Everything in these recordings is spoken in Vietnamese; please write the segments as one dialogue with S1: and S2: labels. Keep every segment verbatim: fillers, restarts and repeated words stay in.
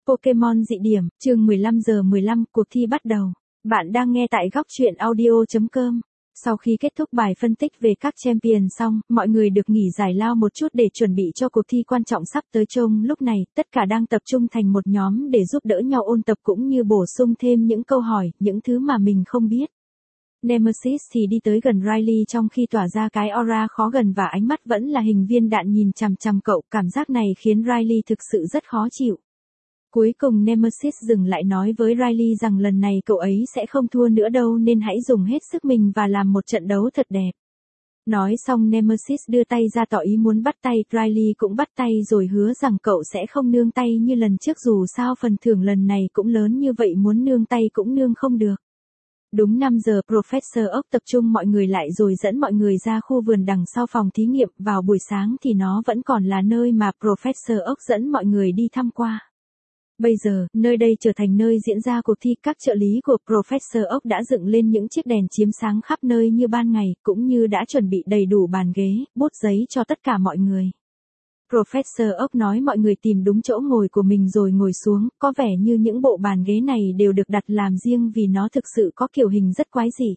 S1: Pokemon dị điểm, chương mười lăm giờ mười lăm, cuộc thi bắt đầu. Bạn đang nghe tại góc truyện audio chấm com. Sau khi kết thúc bài phân tích về các champion xong, mọi người được nghỉ giải lao một chút để chuẩn bị cho cuộc thi quan trọng sắp tới. Trông lúc này, tất cả đang tập trung thành một nhóm để giúp đỡ nhau ôn tập cũng như bổ sung thêm những câu hỏi, những thứ mà mình không biết. Nemesis thì đi tới gần Riley trong khi tỏa ra cái aura khó gần và ánh mắt vẫn là hình viên đạn nhìn chằm chằm cậu. Cảm giác này khiến Riley thực sự rất khó chịu. Cuối cùng Nemesis dừng lại nói với Riley rằng lần này cậu ấy sẽ không thua nữa đâu nên hãy dùng hết sức mình và làm một trận đấu thật đẹp. Nói xong Nemesis đưa tay ra tỏ ý muốn bắt tay, Riley cũng bắt tay rồi hứa rằng cậu sẽ không nương tay như lần trước dù sao phần thưởng lần này cũng lớn như vậy muốn nương tay cũng nương không được. Đúng năm giờ Professor Oak tập trung mọi người lại rồi dẫn mọi người ra khu vườn đằng sau phòng thí nghiệm. Vào buổi sáng thì nó vẫn còn là nơi mà Professor Oak dẫn mọi người đi thăm qua. Bây giờ, nơi đây trở thành nơi diễn ra cuộc thi. Các trợ lý của Professor Oak đã dựng lên những chiếc đèn chiếu sáng khắp nơi như ban ngày, cũng như đã chuẩn bị đầy đủ bàn ghế, bút giấy cho tất cả mọi người. Professor Oak nói mọi người tìm đúng chỗ ngồi của mình rồi ngồi xuống, có vẻ như những bộ bàn ghế này đều được đặt làm riêng vì nó thực sự có kiểu hình rất quái dị.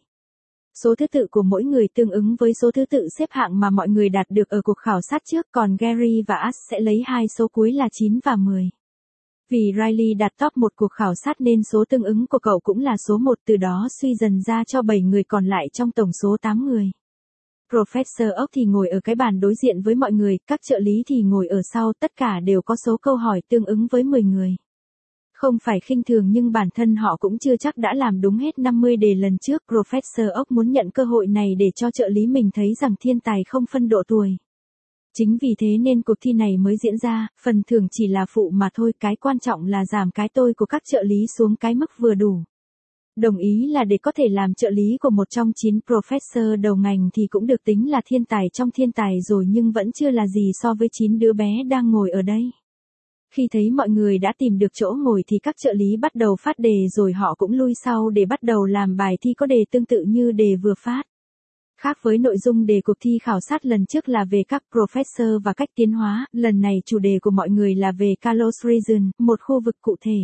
S1: Số thứ tự của mỗi người tương ứng với số thứ tự xếp hạng mà mọi người đạt được ở cuộc khảo sát trước, còn Gary và Ash sẽ lấy hai số cuối là chín và mười. Vì Riley đạt top một cuộc khảo sát nên số tương ứng của cậu cũng là số một, từ đó suy dần ra cho bảy người còn lại trong tổng số tám người. Professor Oak thì ngồi ở cái bàn đối diện với mọi người, các trợ lý thì ngồi ở sau, tất cả đều có số câu hỏi tương ứng với mười người. Không phải khinh thường nhưng bản thân họ cũng chưa chắc đã làm đúng hết năm mươi đề lần trước. Professor Oak muốn nhận cơ hội này để cho trợ lý mình thấy rằng thiên tài không phân độ tuổi. Chính vì thế nên cuộc thi này mới diễn ra, phần thưởng chỉ là phụ mà thôi, cái quan trọng là giảm cái tôi của các trợ lý xuống cái mức vừa đủ. Đồng ý là để có thể làm trợ lý của một trong chín professor đầu ngành thì cũng được tính là thiên tài trong thiên tài rồi nhưng vẫn chưa là gì so với chín đứa bé đang ngồi ở đây. Khi thấy mọi người đã tìm được chỗ ngồi thì các trợ lý bắt đầu phát đề rồi họ cũng lui sau để bắt đầu làm bài thi có đề tương tự như đề vừa phát. Khác với nội dung đề cuộc thi khảo sát lần trước là về các professor và cách tiến hóa, lần này chủ đề của mọi người là về Kalos Region, một khu vực cụ thể.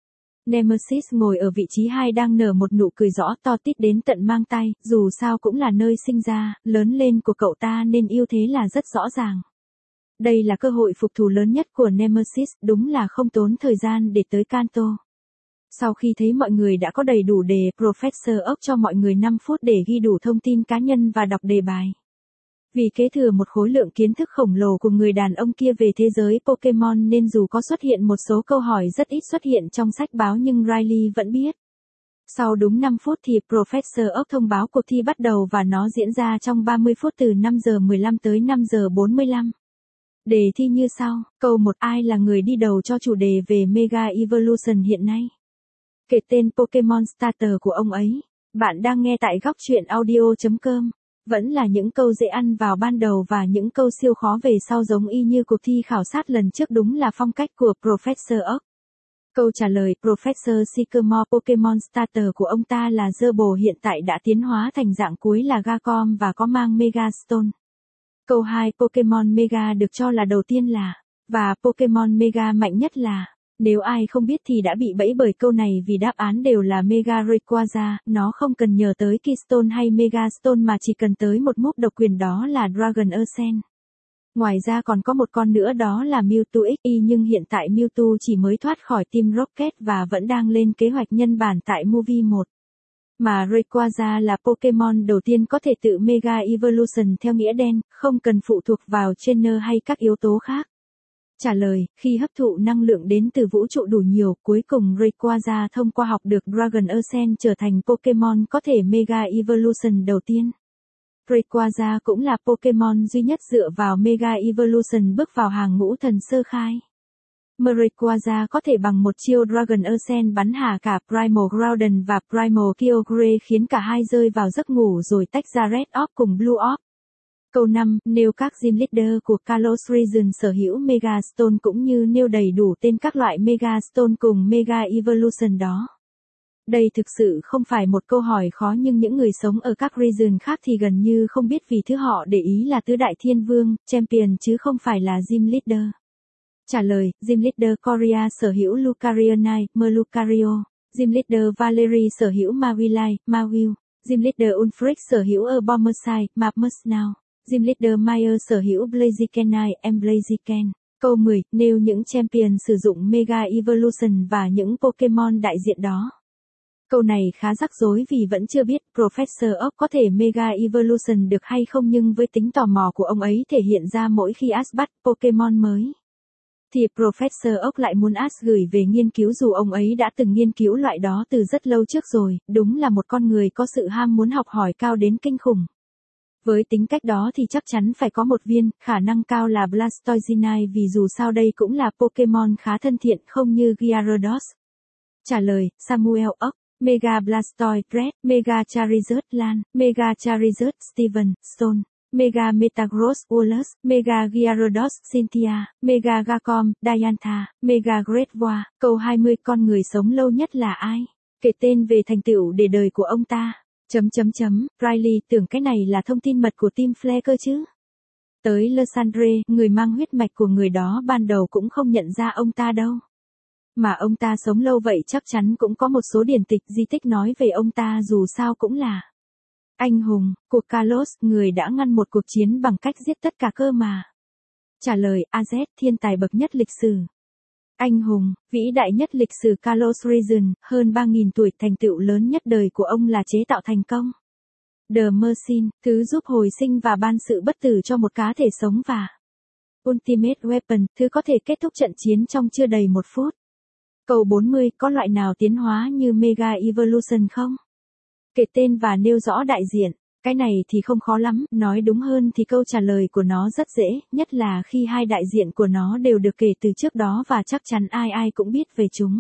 S1: Nemesis ngồi ở vị trí hai đang nở một nụ cười rõ to tít đến tận mang tai, dù sao cũng là nơi sinh ra, lớn lên của cậu ta nên ưu thế là rất rõ ràng. Đây là cơ hội phục thù lớn nhất của Nemesis, đúng là không tốn thời gian để tới Kanto. Sau khi thấy mọi người đã có đầy đủ đề, Professor Oak cho mọi người năm phút để ghi đủ thông tin cá nhân và đọc đề bài. Vì kế thừa một khối lượng kiến thức khổng lồ của người đàn ông kia về thế giới Pokemon nên dù có xuất hiện một số câu hỏi rất ít xuất hiện trong sách báo nhưng Riley vẫn biết. Sau đúng năm phút thì Professor Oak thông báo cuộc thi bắt đầu và nó diễn ra trong ba mươi phút từ năm giờ mười lăm tới năm giờ bốn mươi lăm. Đề thi như sau, câu một, ai là người đi đầu cho chủ đề về Mega Evolution hiện nay? Kể tên Pokemon Starter của ông ấy. Bạn đang nghe tại góc truyện audio chấm com. Vẫn là những câu dễ ăn vào ban đầu và những câu siêu khó về sau giống y như cuộc thi khảo sát lần trước, đúng là phong cách của Professor Oak. Câu trả lời Professor Sycamore Pokemon Starter của ông ta là Zerbo hiện tại đã tiến hóa thành dạng cuối là Gacom và có mang Mega Stone. Câu hai Pokemon Mega được cho là đầu tiên là, và Pokemon Mega mạnh nhất là. Nếu ai không biết thì đã bị bẫy bởi câu này vì đáp án đều là Mega Rayquaza, nó không cần nhờ tới Keystone hay Mega Stone mà chỉ cần tới một move độc quyền đó là Dragon Ascent. Ngoài ra còn có một con nữa đó là Mewtwo ích y nhưng hiện tại Mewtwo chỉ mới thoát khỏi Team Rocket và vẫn đang lên kế hoạch nhân bản tại Movie một. Mà Rayquaza là Pokemon đầu tiên có thể tự Mega Evolution theo nghĩa đen, không cần phụ thuộc vào trainer hay các yếu tố khác. Trả lời, khi hấp thụ năng lượng đến từ vũ trụ đủ nhiều, cuối cùng Rayquaza thông qua học được Dragon Ascent trở thành Pokemon có thể Mega Evolution đầu tiên. Rayquaza cũng là Pokemon duy nhất dựa vào Mega Evolution bước vào hàng ngũ thần sơ khai. Mà Rayquaza có thể bằng một chiêu Dragon Ascent bắn hạ cả Primal Groudon và Primal Kyogre khiến cả hai rơi vào giấc ngủ rồi tách ra Red Orb cùng Blue Orb. Câu năm, nêu các gym leader của Kalos Region sở hữu Mega Stone cũng như nêu đầy đủ tên các loại Mega Stone cùng Mega Evolution đó. Đây thực sự không phải một câu hỏi khó nhưng những người sống ở các region khác thì gần như không biết vì thứ họ để ý là tứ đại thiên vương, champion chứ không phải là gym leader. Trả lời, Gym Leader Korea sở hữu Lucario Knight, Melucario. Gym Leader Valerie sở hữu Mawilai, Mawiu. Gym Leader Ulfric sở hữu Abomersai, Mapmersnow. Gym Leader Meyer sở hữu Blaziken Knight, em Blaziken. Câu mười, nêu những champion sử dụng Mega Evolution và những Pokemon đại diện đó. Câu này khá rắc rối vì vẫn chưa biết Professor Oak có thể Mega Evolution được hay không, nhưng với tính tò mò của ông ấy thể hiện ra mỗi khi Ash bắt Pokemon mới, thì Professor Oak lại muốn Ash gửi về nghiên cứu dù ông ấy đã từng nghiên cứu loại đó từ rất lâu trước rồi, đúng là một con người có sự ham muốn học hỏi cao đến kinh khủng. Với tính cách đó thì chắc chắn phải có một viên, khả năng cao là Blastoise Knight vì dù sao đây cũng là Pokemon khá thân thiện không như Gyarados. Trả lời, Samuel Oak. Mega Blastoise Red, Mega Charizard Lan, Mega Charizard Steven, Stone, Mega Metagross Wallace, Mega Gyarados Cynthia, Mega Gacom, Diantha, Mega Great War. Câu hai mươi, con người sống lâu nhất là ai? Kể tên về thành tựu để đời của ông ta. Chấm chấm chấm, Riley tưởng cái này là thông tin mật của Team Flare cơ chứ. Tới Lysandre, người mang huyết mạch của người đó ban đầu cũng không nhận ra ông ta đâu. Mà ông ta sống lâu vậy chắc chắn cũng có một số điển tịch di tích nói về ông ta, dù sao cũng là anh hùng của Kalos, người đã ngăn một cuộc chiến bằng cách giết tất cả cơ mà. Trả lời, a zét, thiên tài bậc nhất lịch sử. Anh hùng, vĩ đại nhất lịch sử Kalos Region, hơn ba nghìn tuổi, thành tựu lớn nhất đời của ông là chế tạo thành công The Mercin, thứ giúp hồi sinh và ban sự bất tử cho một cá thể sống, và Ultimate Weapon, thứ có thể kết thúc trận chiến trong chưa đầy một phút. Câu bốn mươi, có loại nào tiến hóa như Mega Evolution không? Kể tên và nêu rõ đại diện. Cái này thì không khó lắm, nói đúng hơn thì câu trả lời của nó rất dễ, nhất là khi hai đại diện của nó đều được kể từ trước đó và chắc chắn ai ai cũng biết về chúng.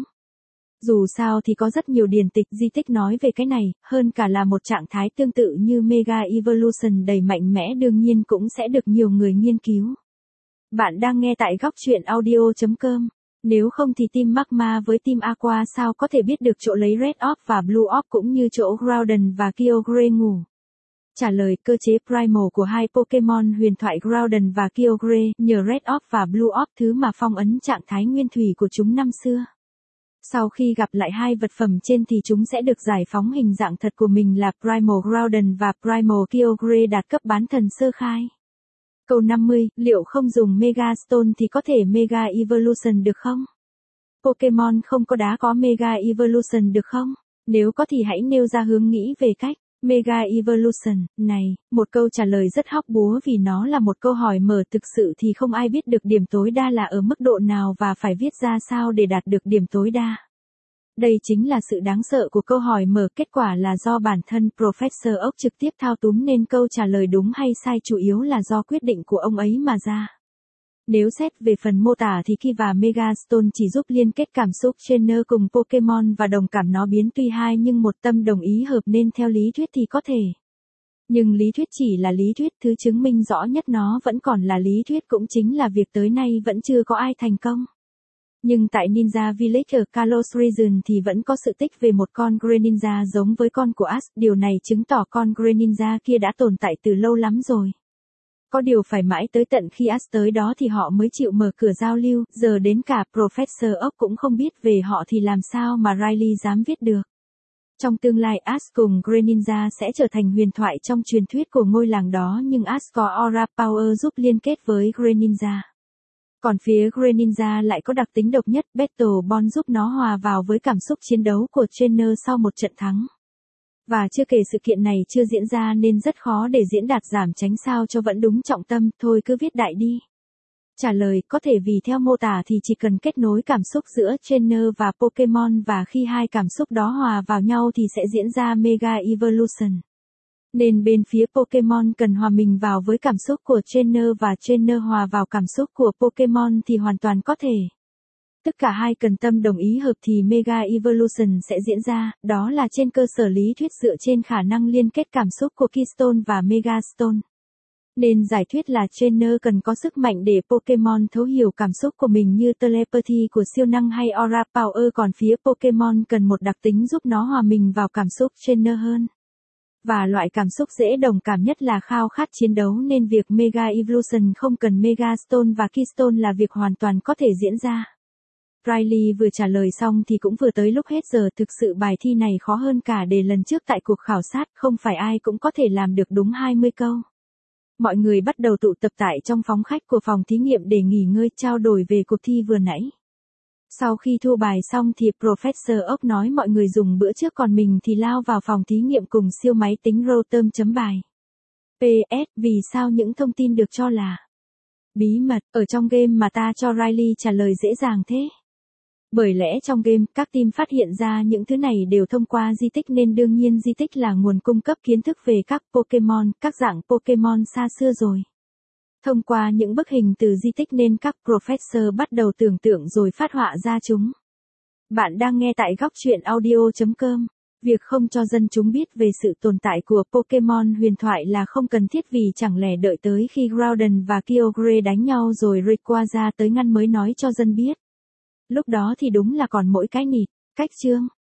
S1: Dù sao thì có rất nhiều điển tịch di tích nói về cái này, hơn cả là một trạng thái tương tự như Mega Evolution đầy mạnh mẽ đương nhiên cũng sẽ được nhiều người nghiên cứu. Bạn đang nghe tại góc truyện audio chấm com. Nếu không thì team Magma với team Aqua sao có thể biết được chỗ lấy Red Orb và Blue Orb cũng như chỗ Groudon và Kyogre ngủ? Trả lời, cơ chế Primal của hai Pokemon huyền thoại Groudon và Kyogre nhờ Red Orb và Blue Orb, thứ mà phong ấn trạng thái nguyên thủy của chúng năm xưa. Sau khi gặp lại hai vật phẩm trên thì chúng sẽ được giải phóng hình dạng thật của mình là Primal Groudon và Primal Kyogre đạt cấp bán thần sơ khai. Câu năm mươi, liệu không dùng Mega Stone thì có thể Mega Evolution được không? Pokemon không có đá có Mega Evolution được không? Nếu có thì hãy nêu ra hướng nghĩ về cách Mega Evolution này. Một câu trả lời rất hóc búa vì nó là một câu hỏi mở, thực sự thì không ai biết được điểm tối đa là ở mức độ nào và phải viết ra sao để đạt được điểm tối đa. Đây chính là sự đáng sợ của câu hỏi mở, kết quả là do bản thân Professor Oak trực tiếp thao túng nên câu trả lời đúng hay sai chủ yếu là do quyết định của ông ấy mà ra. Nếu xét về phần mô tả thì Ki và Mega Stone chỉ giúp liên kết cảm xúc trainer cùng Pokemon và đồng cảm nó biến tuy hai nhưng một tâm đồng ý hợp nên theo lý thuyết thì có thể. Nhưng lý thuyết chỉ là lý thuyết, thứ chứng minh rõ nhất nó vẫn còn là lý thuyết cũng chính là việc tới nay vẫn chưa có ai thành công. Nhưng tại Ninja Village ở Kalos Region thì vẫn có sự tích về một con Greninja giống với con của Ash, điều này chứng tỏ con Greninja kia đã tồn tại từ lâu lắm rồi. Có điều phải mãi tới tận khi Ash tới đó thì họ mới chịu mở cửa giao lưu, giờ đến cả Professor Oak cũng không biết về họ thì làm sao mà Riley dám viết được. Trong tương lai Ash cùng Greninja sẽ trở thành huyền thoại trong truyền thuyết của ngôi làng đó, nhưng Ash có Aura Power giúp liên kết với Greninja. Còn phía Greninja lại có đặc tính độc nhất, Battle Bond giúp nó hòa vào với cảm xúc chiến đấu của trainer sau một trận thắng. Và chưa kể sự kiện này chưa diễn ra nên rất khó để diễn đạt giảm tránh sao cho vẫn đúng trọng tâm, thôi cứ viết đại đi. Trả lời, có thể vì theo mô tả thì chỉ cần kết nối cảm xúc giữa trainer và Pokemon và khi hai cảm xúc đó hòa vào nhau thì sẽ diễn ra Mega Evolution. Nên bên phía Pokemon cần hòa mình vào với cảm xúc của trainer và trainer hòa vào cảm xúc của Pokemon thì hoàn toàn có thể. Tất cả hai cần tâm đồng ý hợp thì Mega Evolution sẽ diễn ra, đó là trên cơ sở lý thuyết dựa trên khả năng liên kết cảm xúc của Keystone và Mega Stone. Nên giải thuyết là trainer cần có sức mạnh để Pokemon thấu hiểu cảm xúc của mình như telepathy của siêu năng hay Aura Power, còn phía Pokemon cần một đặc tính giúp nó hòa mình vào cảm xúc trainer hơn. Và loại cảm xúc dễ đồng cảm nhất là khao khát chiến đấu nên việc Mega Evolution không cần Mega Stone và Keystone là việc hoàn toàn có thể diễn ra. Riley vừa trả lời xong thì cũng vừa tới lúc hết giờ, thực sự bài thi này khó hơn cả đề lần trước tại cuộc khảo sát, không phải ai cũng có thể làm được đúng hai mươi câu. Mọi người bắt đầu tụ tập tại trong phòng khách của phòng thí nghiệm để nghỉ ngơi, trao đổi về cuộc thi vừa nãy. Sau khi thu bài xong thì Professor Oak nói mọi người dùng bữa trước còn mình thì lao vào phòng thí nghiệm cùng siêu máy tính Rotom chấm bài. pê ét Vì sao những thông tin được cho là bí mật ở trong game mà ta cho Riley trả lời dễ dàng thế? Bởi lẽ trong game, các team phát hiện ra những thứ này đều thông qua di tích nên đương nhiên di tích là nguồn cung cấp kiến thức về các Pokémon, các dạng Pokémon xa xưa rồi. Thông qua những bức hình từ di tích nên các professor bắt đầu tưởng tượng rồi phát họa ra chúng. Bạn đang nghe tại góc truyện audio chấm com. Việc không cho dân chúng biết về sự tồn tại của Pokémon huyền thoại là không cần thiết vì chẳng lẽ đợi tới khi Groudon và Kyogre đánh nhau rồi Rayquaza tới ngăn mới nói cho dân biết. Lúc đó thì đúng là còn mỗi cái nịt. Cách chương